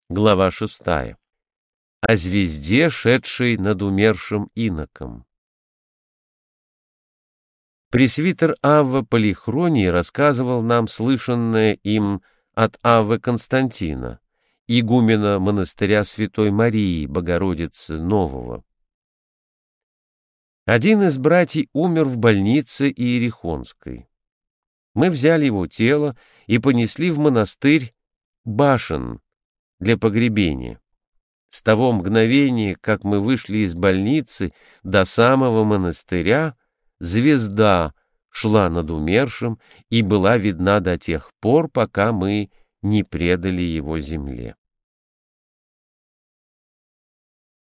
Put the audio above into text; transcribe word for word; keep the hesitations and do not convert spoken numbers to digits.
Глава шестая. О звезде, шедшей над умершим иноком. Пресвитер Авва Полихроний рассказывал нам слышанное им от Аввы Константина, игумена монастыря Святой Марии Богородицы Нового. Один из братьев умер в больнице Иерихонской. Мы взяли его тело и понесли в монастырь Башен для погребения. С того мгновения, как мы вышли из больницы, до самого монастыря звезда шла над умершим и была видна до тех пор, пока мы не предали его земле.